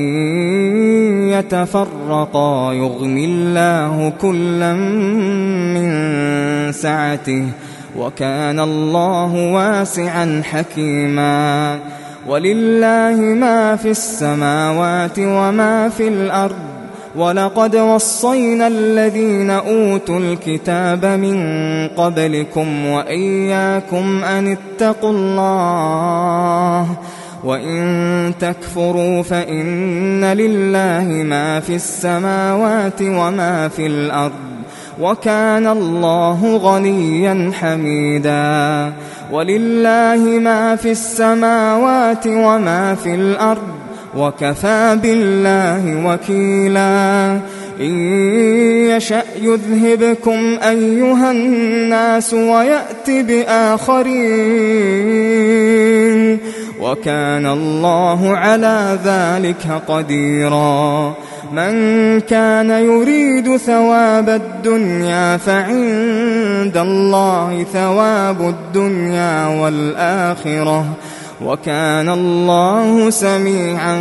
يتفرقا يغني الله كلا من سعته وكان الله واسعا حكيما ولله ما في السماوات وما في الأرض ولقد وصينا الذين أوتوا الكتاب من قبلكم وإياكم أن اتقوا الله وإن تكفروا فإن لله ما في السماوات وما في الأرض وكان الله غنيا حميدا ولله ما في السماوات وما في الأرض وكفى بالله وكيلا إن يشأ يذهبكم أيها الناس ويأت بآخرين وكان الله على ذلك قديرا من كان يريد ثواب الدنيا فعند الله ثواب الدنيا والآخرة وكان الله سميعا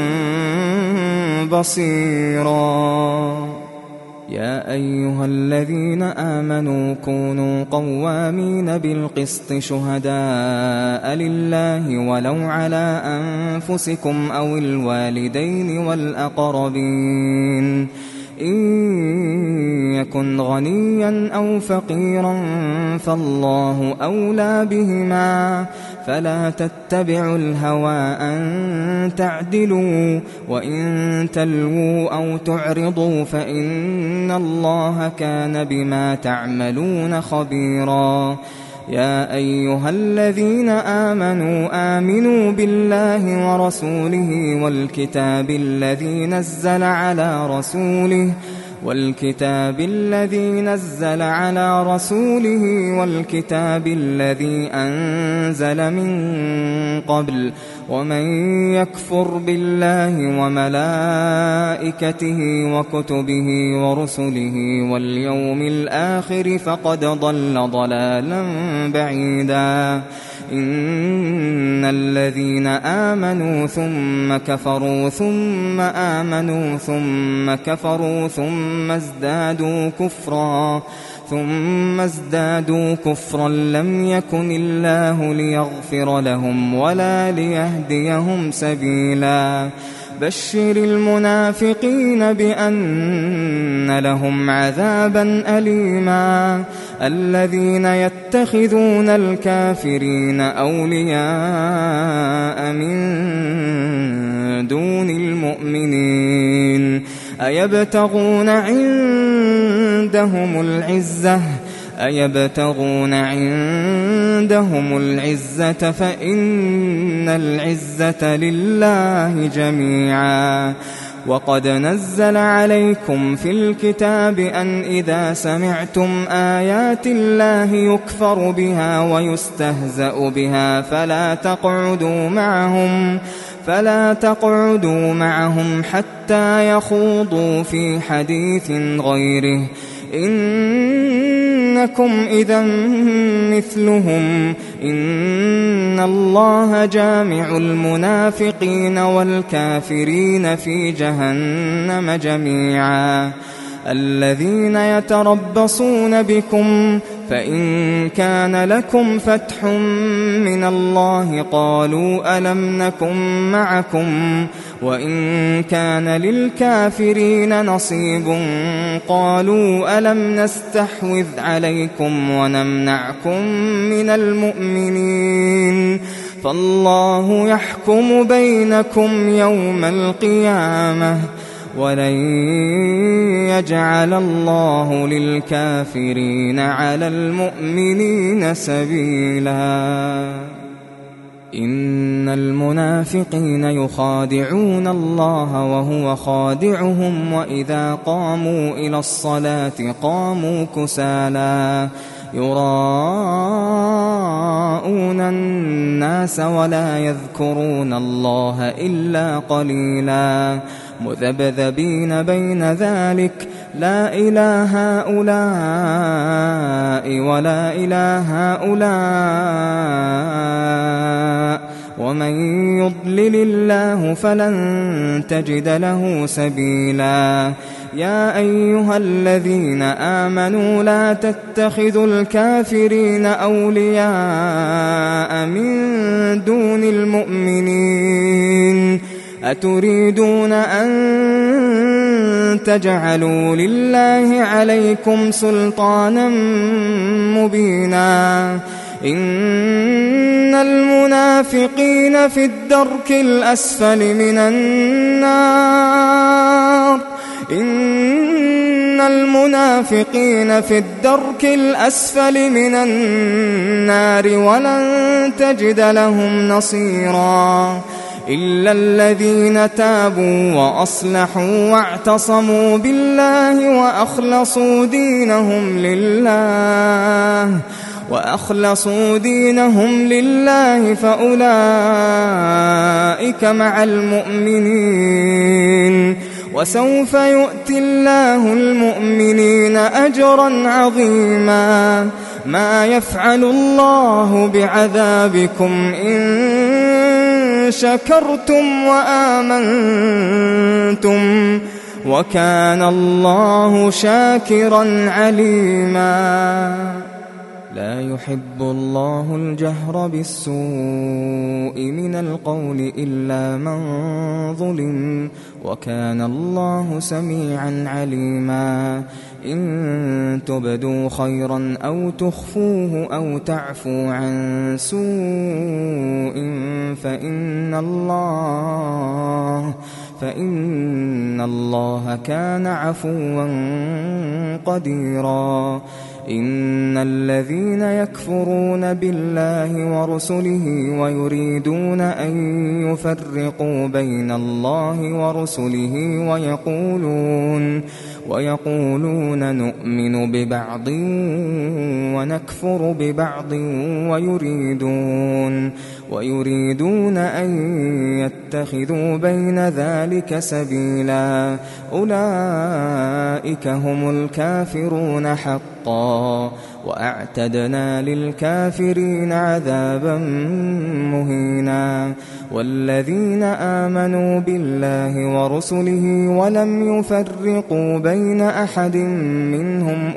بصيرا يا أيها الذين آمنوا كونوا قوامين بالقسط شهداء لله ولو على أنفسكم أو الوالدين والأقربين إن يكن غنيا أو فقيرا فالله أولى بهما فلا تتبعوا الهوى أن تعدلوا وإن تلووا أو تعرضوا فإن الله كان بما تعملون خبيرا يا أيها الذين آمنوا آمنوا بالله ورسوله والكتاب الذي نزل على رسوله والكتاب الذي أنزل من قبل ومن يكفر بالله وملائكته وكتبه ورسله واليوم الآخر فقد ضل ضلالا بعيدا إن الذين آمنوا ثم كفروا ثم آمنوا ثم كفروا ثم ازدادوا كفرا لم يكن الله ليغفر لهم ولا ليهديهم سبيلا بشر المنافقين بأن لهم عذابا أليما الذين يتخذون الكافرين أولياء من دون المؤمنين أيبتغون عندهم العزة فإن العزة لله جميعا وقد نزل عليكم في الكتاب أن إذا سمعتم آيات الله يكفر بها ويستهزأ بها فلا تقعدوا معهم حتى يخوضوا في حديث غيره إنكم إذا مثلهم إن الله جامع المنافقين والكافرين في جهنم جميعا الذين يتربصون بكم فإن كان لكم فتح من الله قالوا ألم نكن معكم وإن كان للكافرين نصيب قالوا ألم نستحوذ عليكم ونمنعكم من المؤمنين فالله يحكم بينكم يوم القيامة ولن يجعل الله للكافرين على المؤمنين سبيلا إن المنافقين يخادعون الله وهو خادعهم وإذا قاموا إلى الصلاة قاموا كسالى يراءون الناس ولا يذكرون الله إلا قليلا مذبذبين بين ذلك لا إله هؤلاء ولا إله هؤلاء ومن يضلل الله فلن تجد له سبيلا يا أيها الذين آمنوا لا تتخذوا الكافرين أولياء من دون المؤمنين أتريدون أن تجعلوا لله عليكم سلطانا مبينا إن المنافقين في الدرك الأسفل من النار ولن تجد لهم نصيرا إلا الذين تابوا وأصلحوا واعتصموا بالله وأخلصوا دينهم لله فأولئك مع المؤمنين وسوف يؤتي الله المؤمنين أجرا عظيما ما يفعل الله بعذابكم إن شكرتم وآمنتم وكان الله شاكرا عليما لا يحب الله الجهر بالسوء من القول إلا من ظلم وكان الله سميعا عليما إن تبدوا خيرا أو تخفوه أو تعفوا عن سوء فإن الله كان عفوا قديرا إن الذين يكفرون بالله ورسله ويريدون أن يفرقوا بين الله ورسله ويقولون نؤمن ببعض ونكفر ببعض ويريدون أن يتخذوا بين ذلك سبيلا أولئك هم الكافرون حقا وأعتدنا للكافرين عذابا مهينا والذين آمنوا بالله ورسله ولم يفرقوا بين أحد منهم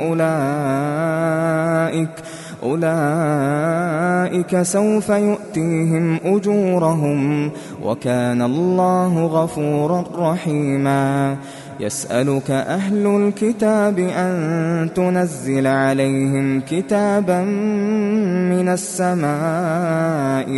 أولئك سوف يؤتيهم أجورهم وكان الله غفورا رحيما يسألك أهل الكتاب أن تنزل عليهم كتابا من السماء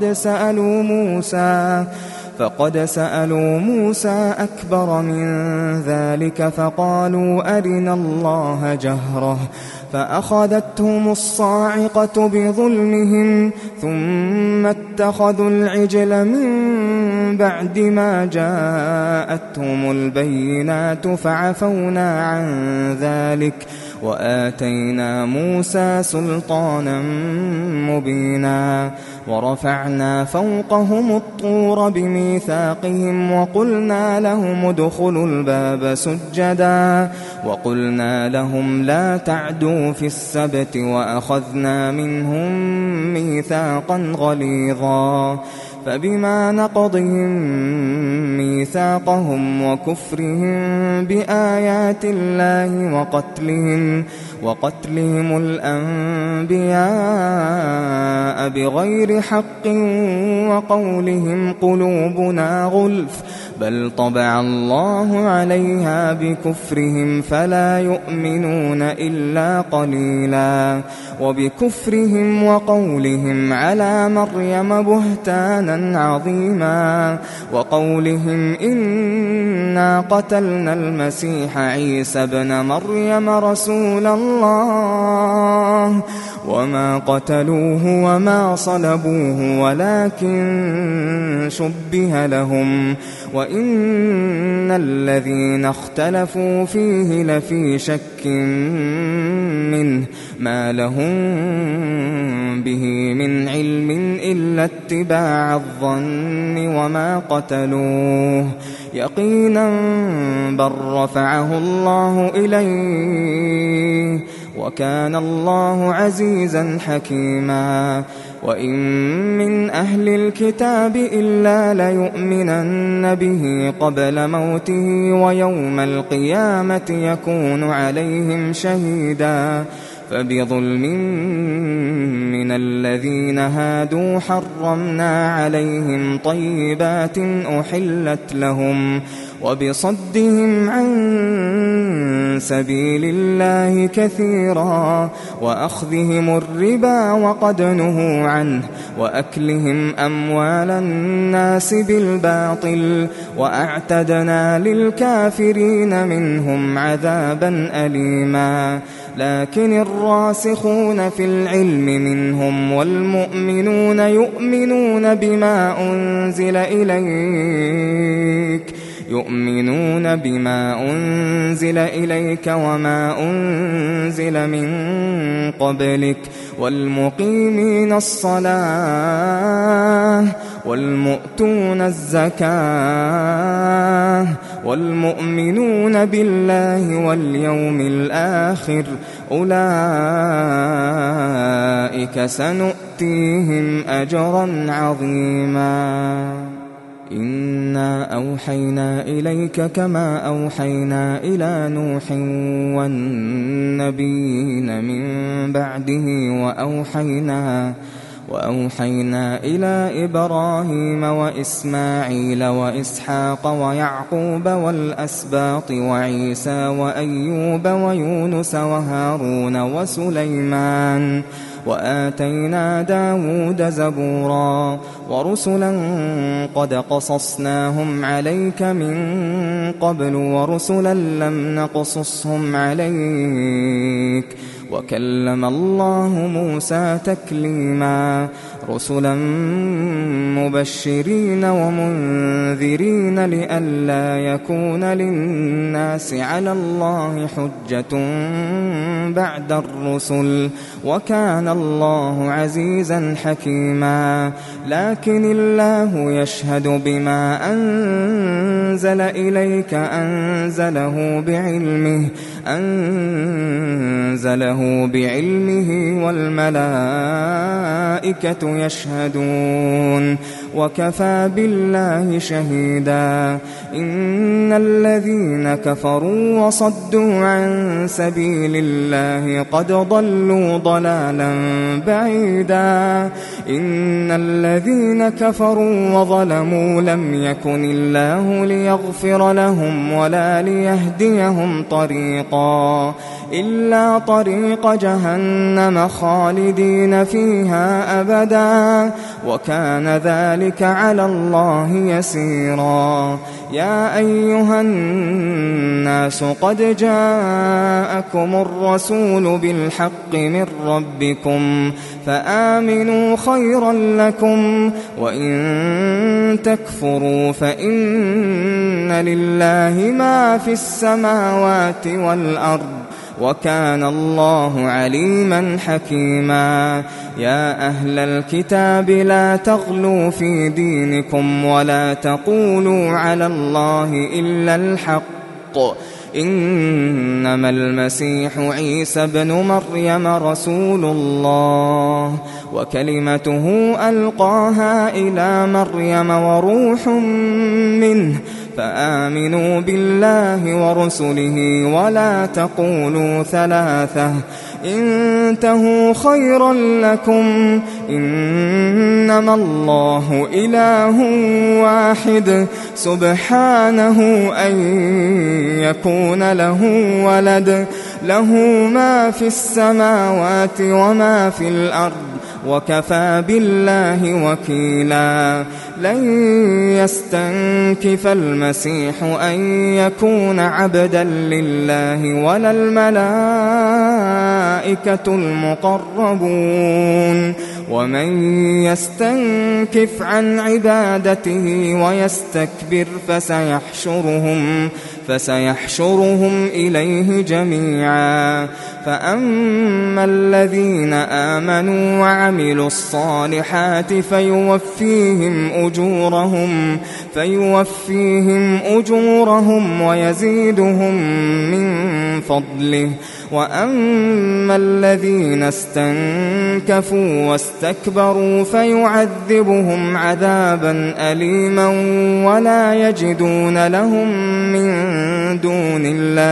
فقد سألوا موسى أكبر من ذلك فقالوا أرنا الله جهرة فأخذتهم الصاعقة بظلمهم ثم اتخذوا العجل من بعد ما جاءتهم البينات فعفونا عن ذلك وآتينا موسى سلطانا مبينا ورفعنا فوقهم الطور بميثاقهم وقلنا لهم ادخلوا الباب سجدا وقلنا لهم لا تعدوا في السبت وأخذنا منهم ميثاقا غليظا فبما نقضهم ميثاقهم وكفرهم بآيات الله وقتلهم الأنبياء بغير حق وقولهم قلوبنا غلف بل طبع الله عليها بكفرهم فلا يؤمنون إلا قليلا وبكفرهم وقولهم على مريم بهتانا عظيما وقولهم إنا قتلنا المسيح عيسى ابن مريم رسول الله وما قتلوه وما صلبوه ولكن شبه لهم وإن الذين اختلفوا فيه لفي شك منه ما لهم به من علم إلا اتباع الظن وما قتلوه يقينا بل رفعه الله إليه وكان الله عزيزا حكيما وإن من أهل الكتاب إلا ليؤمنن به قبل موته ويوم القيامة يكون عليهم شهيدا فبظلم من الذين هادوا حرمنا عليهم طيبات أحلت لهم وبصدهم عن سبيل الله كثيرا وأخذهم الربا وقد نهوا عنه وأكلهم أموال الناس بالباطل وأعتدنا للكافرين منهم عذابا أليما لكن الراسخون في العلم منهم والمؤمنون يؤمنون بما أنزل إليك وما أنزل من قبلك والمقيمين الصلاة والمؤتون الزكاة والمؤمنون بالله واليوم الآخر أولئك سنؤتيهم أجرا عظيما إنا أوحينا إليك كما أوحينا إلى نوح والنبيين من بعده وأوحينا إلى إبراهيم وإسماعيل وإسحاق ويعقوب والأسباط وعيسى وأيوب ويونس وهارون وسليمان وآتينا داود زبورا ورسلا قد قصصناهم عليك من قبل ورسلا لم نقصصهم عليك وكلم الله موسى تكليما رسلا مبشرين ومنذرين لئلا يكون للناس على الله حجة بعد الرسل وكان الله عزيزا حكيما لكن الله يشهد بما أنزل إليك أنزله بعلمه والملائكة يشهدون وكفى بالله شهيدا إن الذين كفروا وصدوا عن سبيل الله قد ضلوا ضلالا بعيدا إن الذين كفروا وظلموا لم يكن الله ليغفر لهم ولا ليهديهم طريقا إلا طريق جهنم خالدين فيها أبدا وكان ذلك على الله يسيرا يا أيها الناس قد جاءكم الرسول بالحق من ربكم فآمنوا خيرا لكم وإن تكفروا فإن لله ما في السماوات والأرض وكان الله عليما حكيما يا أهل الكتاب لا تغلوا في دينكم ولا تقولوا على الله إلا الحق إنما المسيح عيسى ابن مريم رسول الله وكلمته ألقاها إلى مريم وروح منه فآمنوا بالله ورسله ولا تقولوا ثلاثة انتهوا خيرا لكم إنما الله إله واحد سبحانه أن يكون له ولد له ما في السماوات وما في الأرض وكفى بالله وكيلا لن يستنكف المسيح أن يكون عبدا لله ولا الملائكة المقربون ومن يستنكف عن عبادته ويستكبر فسيحشرهم إليه جميعا فأما الذين آمنوا وعملوا الصالحات فيوفيهم أجورهم ويزيدهم من فضله وأما الذين استنكفوا واستكبروا فيعذبهم عذابا أليما ولا يجدون لهم من دون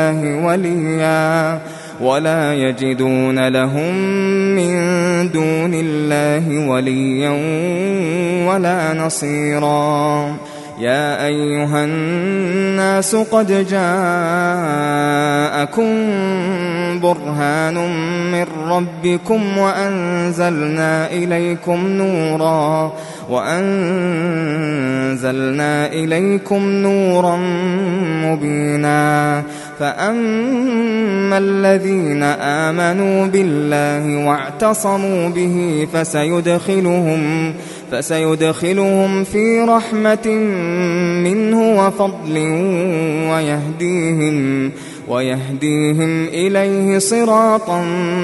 الله وليا ولا نصيرا يا أيها الناس قد جاءكم برهان من ربكم وأنزلنا إليكم نورا مبينا فأما الذين آمنوا بالله واعتصموا به فسيدخلهم في رحمة منه وفضل ويهديهم إليه صراطا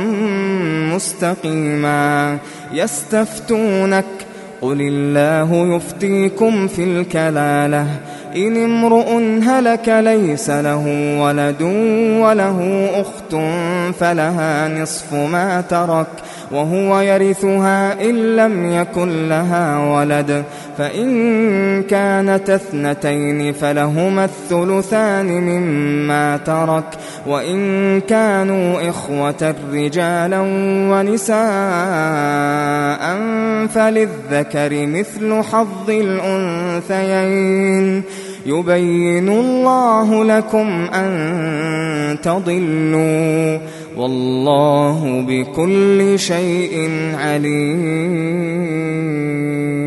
مستقيما يستفتونك قل الله يفتيكم في الكلالة إن امرؤ هلك ليس له ولد وله أخت فلها نصف ما ترك وهو يرثها إن لم يكن لها ولد فإن كانت اثنتين فلهما الثلثان مما ترك وإن كانوا إخوة رجالا ونساء فللذكر مثل حظ الأنثيين يبين الله لكم أن تضلوا والله بكل شيء عليم